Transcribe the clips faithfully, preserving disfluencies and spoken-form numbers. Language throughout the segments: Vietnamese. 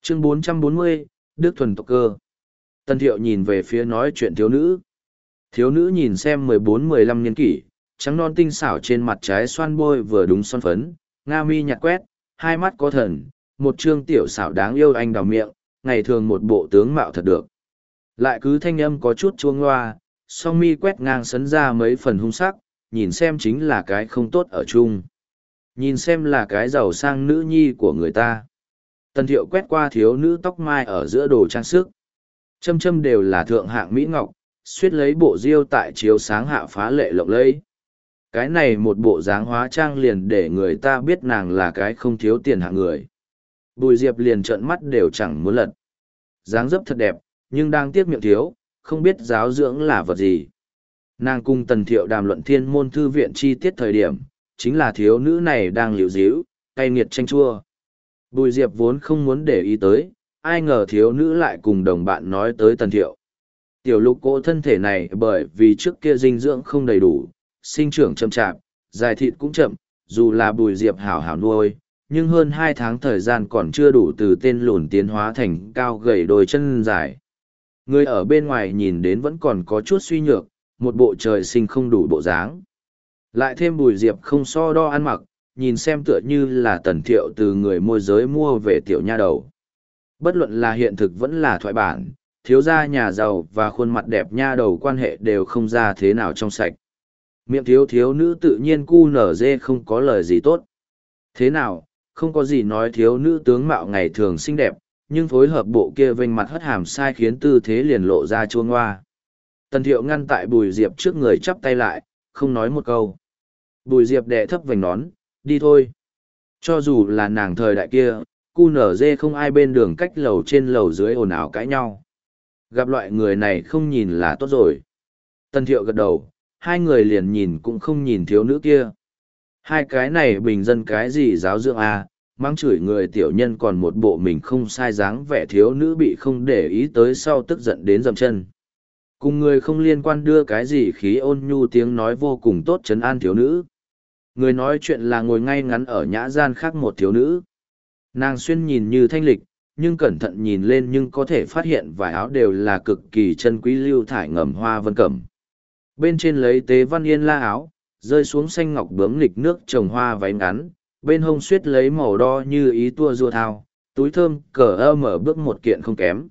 Chương bốn trăm bốn mươi, Đức thuần tộc cơ. Tần Thiệu nhìn về phía nói chuyện thiếu nữ. Thiếu nữ nhìn xem mười bốn mười lăm niên kỷ, trắng non tinh xảo trên mặt trái xoan bôi vừa đúng son phấn, nga mi nhạt quét, hai mắt có thần, một trương tiểu xảo đáng yêu anh đào miệng, ngày thường một bộ tướng mạo thật được. Lại cứ thanh âm có chút chuông loa, song mi quét ngang sấn ra mấy phần hung sắc, nhìn xem chính là cái không tốt ở chung. Nhìn xem là cái giàu sang nữ nhi của người ta. Tần Thiệu quét qua thiếu nữ tóc mai ở giữa đồ trang sức. Châm châm đều là thượng hạng mỹ ngọc, suýt lấy bộ diêu tại chiếu sáng hạ phá lệ lộng lẫy. Cái này một bộ dáng hóa trang liền để người ta biết nàng là cái không thiếu tiền hạng người. Bùi Diệp liền trợn mắt đều chẳng muốn lật. Dáng dấp thật đẹp, nhưng đang tiếc miệng thiếu, không biết giáo dưỡng là vật gì. Nàng cùng Tần Thiệu đàm luận thiên môn thư viện chi tiết thời điểm, chính là thiếu nữ này đang liều díu, cay nghiệt chanh chua. Bùi Diệp vốn không muốn để ý tới, ai ngờ thiếu nữ lại cùng đồng bạn nói tới Tần Thiệu. Tiểu lục cỗ thân thể này bởi vì trước kia dinh dưỡng không đầy đủ, sinh trưởng chậm chạp, dài thịt cũng chậm, dù là Bùi Diệp hảo hảo nuôi, nhưng hơn hai tháng thời gian còn chưa đủ từ tên lùn tiến hóa thành cao gầy đôi chân dài. Người ở bên ngoài nhìn đến vẫn còn có chút suy nhược, một bộ trời sinh không đủ bộ dáng. Lại thêm Bùi Diệp không so đo ăn mặc, nhìn xem tựa như là Tần Thiệu từ người môi giới mua về tiểu nha đầu. Bất luận là hiện thực vẫn là thoại bản, thiếu gia nhà giàu và khuôn mặt đẹp nha đầu quan hệ đều không ra thế nào trong sạch. Miệng thiếu thiếu nữ tự nhiên cu nở dê không có lời gì tốt. Thế nào, không có gì nói thiếu nữ tướng mạo ngày thường xinh đẹp, nhưng phối hợp bộ kia vênh mặt hất hàm sai khiến tư thế liền lộ ra chuông hoa. Tần Thiệu ngăn tại Bùi Diệp trước người chắp tay lại, không nói một câu. Bùi Diệp đè thấp vành nón, đi thôi. Cho dù là nàng thời đại kia, cu nở dê không ai bên đường cách lầu trên lầu dưới ồn ào cãi nhau. Gặp loại người này không nhìn là tốt rồi. Tần Thiệu gật đầu, hai người liền nhìn cũng không nhìn thiếu nữ kia. Hai cái này bình dân cái gì giáo dưỡng à, mang chửi người tiểu nhân còn một bộ mình không sai dáng vẻ thiếu nữ bị không để ý tới sau tức giận đến dậm chân. Cùng người không liên quan đưa cái gì khí ôn nhu tiếng nói vô cùng tốt trấn an thiếu nữ. Người nói chuyện là ngồi ngay ngắn ở nhã gian khác một thiếu nữ. Nàng xuyên nhìn như thanh lịch, nhưng cẩn thận nhìn lên nhưng có thể phát hiện vải áo đều là cực kỳ chân quý lưu thải ngầm hoa vân cẩm. Bên trên lấy tế văn yên la áo, rơi xuống xanh ngọc bướm nghịch nước trồng hoa váy ngắn, bên hông suýt lấy màu đo như ý tua rua thao, túi thơm cờ ơ mở bước một kiện không kém.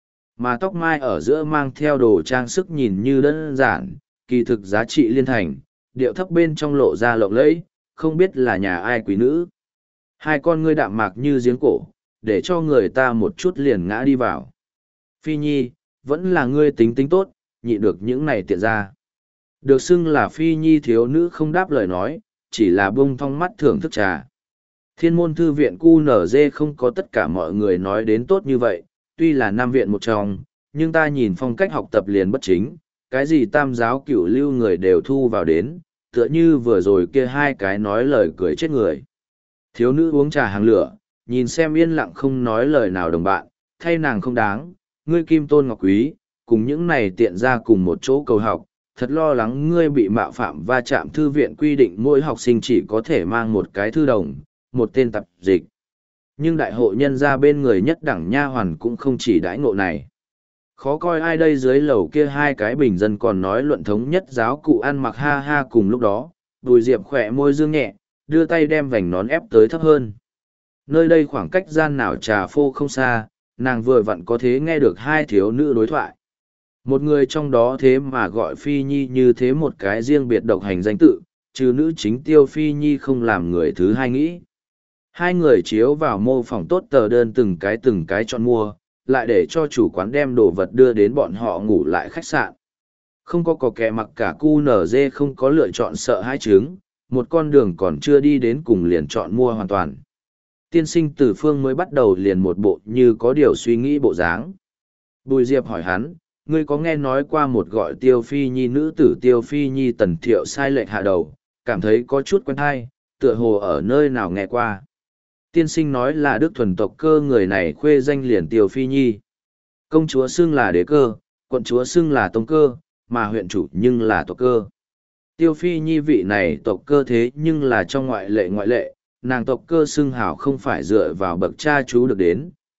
Mà tóc mai ở giữa mang theo đồ trang sức nhìn như đơn giản, kỳ thực giá trị liên thành, điệu thấp bên trong lộ ra lộng lẫy, không biết là nhà ai quý nữ. Hai con ngươi đạm mạc như giếng cổ, để cho người ta một chút liền ngã đi vào. Phi Nhi, vẫn là ngươi tính tính tốt, nhịn được những này tiện ra. Được xưng là Phi Nhi thiếu nữ không đáp lời nói, chỉ là bông thong mắt thưởng thức trà. Thiên môn thư viện cu nở dê không có tất cả mọi người nói đến tốt như vậy, tuy là nam viện một trong, nhưng ta nhìn phong cách học tập liền bất chính, cái gì tam giáo cửu lưu người đều thu vào đến, tựa như vừa rồi kia hai cái nói lời cười chết người. Thiếu nữ uống trà hàng lửa, nhìn xem yên lặng không nói lời nào đồng bạn, thay nàng không đáng, ngươi kim tôn ngọc quý, cùng những này tiện ra cùng một chỗ cầu học, thật lo lắng ngươi bị mạo phạm va chạm thư viện quy định mỗi học sinh chỉ có thể mang một cái thư đồng, một tên tập dịch. Nhưng đại hội nhân ra bên người nhất đẳng nha hoàn cũng không chỉ đãi ngộ này. Khó coi ai đây dưới lầu kia hai cái bình dân còn nói luận thống nhất giáo cụ ăn mặc ha ha cùng lúc đó, Bùi Diệp khỏe môi dương nhẹ, đưa tay đem vành nón ép tới thấp hơn. Nơi đây khoảng cách gian nào trà phô không xa, nàng vừa vặn có thế nghe được hai thiếu nữ đối thoại. Một người trong đó thế mà gọi Phi Nhi như thế một cái riêng biệt độc hành danh tự, trừ nữ chính Tiêu Phi Nhi không làm người thứ hai nghĩ. Hai người chiếu vào mô phỏng tốt tờ đơn từng cái từng cái chọn mua, lại để cho chủ quán đem đồ vật đưa đến bọn họ ngủ lại khách sạn. Không có có kẻ mặc cả cu nở dê không có lựa chọn sợ hai trứng, một con đường còn chưa đi đến cùng liền chọn mua hoàn toàn. Tiên sinh Tử Phương mới bắt đầu liền một bộ như có điều suy nghĩ bộ dáng. Bùi Diệp hỏi hắn, ngươi có nghe nói qua một gọi Tiêu Phi Nhi nữ tử Tiêu Phi Nhi Tần Thiệu sai lệch hạ đầu, cảm thấy có chút quen hay, tựa hồ ở nơi nào nghe qua. Tiên sinh nói là đức thuần tộc cơ người này khuê danh liền Tiêu Phi Nhi. Công chúa xưng là đế cơ, quận chúa xưng là tông cơ, mà huyện chủ nhưng là tộc cơ. Tiêu Phi Nhi vị này tộc cơ thế nhưng là trong ngoại lệ ngoại lệ, nàng tộc cơ xưng hảo không phải dựa vào bậc cha chú được đến,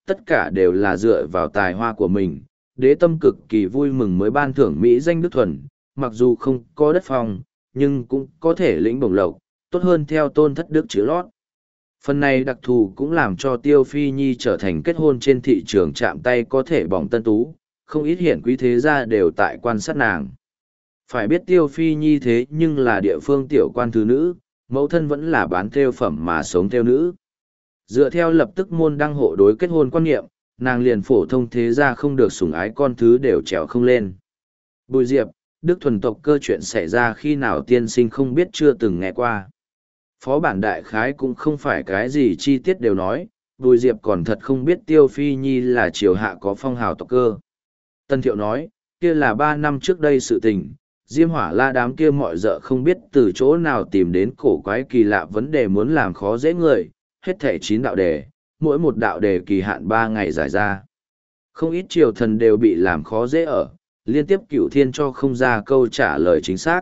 tất cả đều là dựa vào tài hoa của mình. Đế tâm cực kỳ vui mừng mới ban thưởng Mỹ danh Đức Thuần, mặc dù không có đất phong, nhưng cũng có thể lĩnh bổng lộc, tốt hơn theo tôn thất đức chữ lót. Phần này đặc thù cũng làm cho Tiêu Phi Nhi trở thành kết hôn trên thị trường chạm tay có thể bỏng tân tú, không ít hiển quý thế gia đều tại quan sát nàng. Phải biết Tiêu Phi Nhi thế nhưng là địa phương tiểu quan thứ nữ, mẫu thân vẫn là bán thêu phẩm mà sống theo nữ. Dựa theo lập tức môn đăng hộ đối kết hôn quan niệm, nàng liền phổ thông thế gia không được sủng ái con thứ đều trèo không lên. Bùi Diệp, Đức Thuần tộc cơ chuyện xảy ra khi nào tiên sinh không biết chưa từng nghe qua. Phó bản đại khái cũng không phải cái gì chi tiết đều nói, Bùi Diệp còn thật không biết Tiêu Phi Nhi là triều hạ có phong hào tộc cơ. Tân Thiệu nói, kia là ba năm trước đây sự tình, Diêm Hỏa La đám kia mọi dợ không biết từ chỗ nào tìm đến cổ quái kỳ lạ vấn đề muốn làm khó dễ người, hết thảy chín đạo đề, mỗi một đạo đề kỳ hạn ba ngày giải ra. Không ít triều thần đều bị làm khó dễ ở, liên tiếp cửu thiên cho không ra câu trả lời chính xác.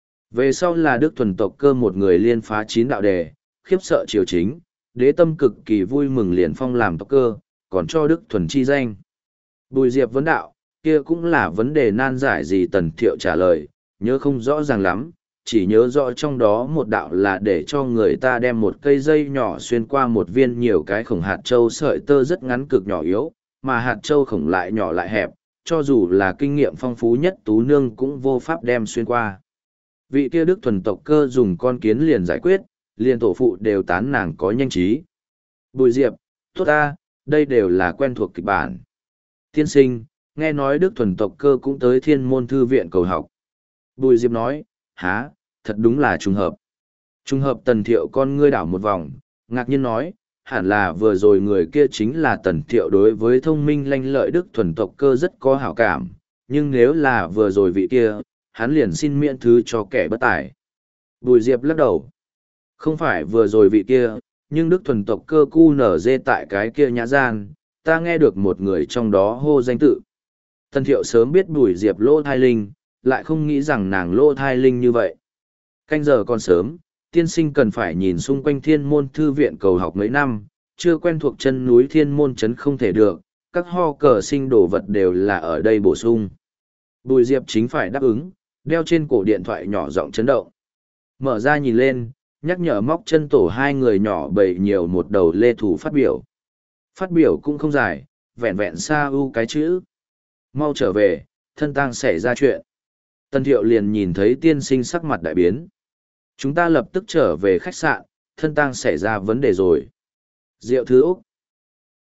Về sau là Đức Thuần tộc cơ một người liên phá chín đạo đề, khiếp sợ triều chính, đế tâm cực kỳ vui mừng liền phong làm tộc cơ, còn cho Đức Thuần chi danh. Bùi Diệp vấn đạo, kia cũng là vấn đề nan giải gì Tần Thiệu trả lời, nhớ không rõ ràng lắm, chỉ nhớ rõ trong đó một đạo là để cho người ta đem một cây dây nhỏ xuyên qua một viên nhiều cái khổng hạt châu sợi tơ rất ngắn cực nhỏ yếu, mà hạt châu khổng lại nhỏ lại hẹp, cho dù là kinh nghiệm phong phú nhất tú nương cũng vô pháp đem xuyên qua. Vị kia Đức Thuần tộc cơ dùng con kiến liền giải quyết, liền tổ phụ đều tán nàng có nhanh trí. Bùi Diệp, tốt ta, đây đều là quen thuộc kịch bản. Tiên sinh, nghe nói Đức Thuần tộc cơ cũng tới Thiên Môn Thư viện cầu học. Bùi Diệp nói, há, thật đúng là trùng hợp. Trùng hợp Tần Thiệu con ngươi đảo một vòng, ngạc nhiên nói, hẳn là vừa rồi người kia chính là Tần Thiệu đối với thông minh lanh lợi Đức Thuần tộc cơ rất có hảo cảm, nhưng nếu là vừa rồi vị kia, hắn liền xin miễn thứ cho kẻ bất tài. Bùi Diệp lắc đầu. Không phải vừa rồi vị kia, nhưng Đức Thuần tộc cơ cu nở dê tại cái kia nhã gian, ta nghe được một người trong đó hô danh tự. Tần Thiệu sớm biết Bùi Diệp lỗ thai linh, lại không nghĩ rằng nàng lỗ thai linh như vậy. Canh giờ còn sớm, tiên sinh cần phải nhìn xung quanh Thiên Môn Thư viện cầu học mấy năm, chưa quen thuộc chân núi Thiên Môn Trấn không thể được, các ho cờ sinh đồ vật đều là ở đây bổ sung. Bùi Diệp chính phải đáp ứng, đeo trên cổ điện thoại nhỏ giọng chấn động. Mở ra nhìn lên, nhắc nhở móc chân tổ hai người nhỏ bầy nhiều một đầu lê thủ phát biểu. Phát biểu cũng không dài, vẹn vẹn xa ưu cái chữ. Mau trở về, thân tang xảy ra chuyện. Tân Thiệu liền nhìn thấy tiên sinh sắc mặt đại biến. Chúng ta lập tức trở về khách sạn, thân tang xảy ra vấn đề rồi. Diệu Thứ Úc.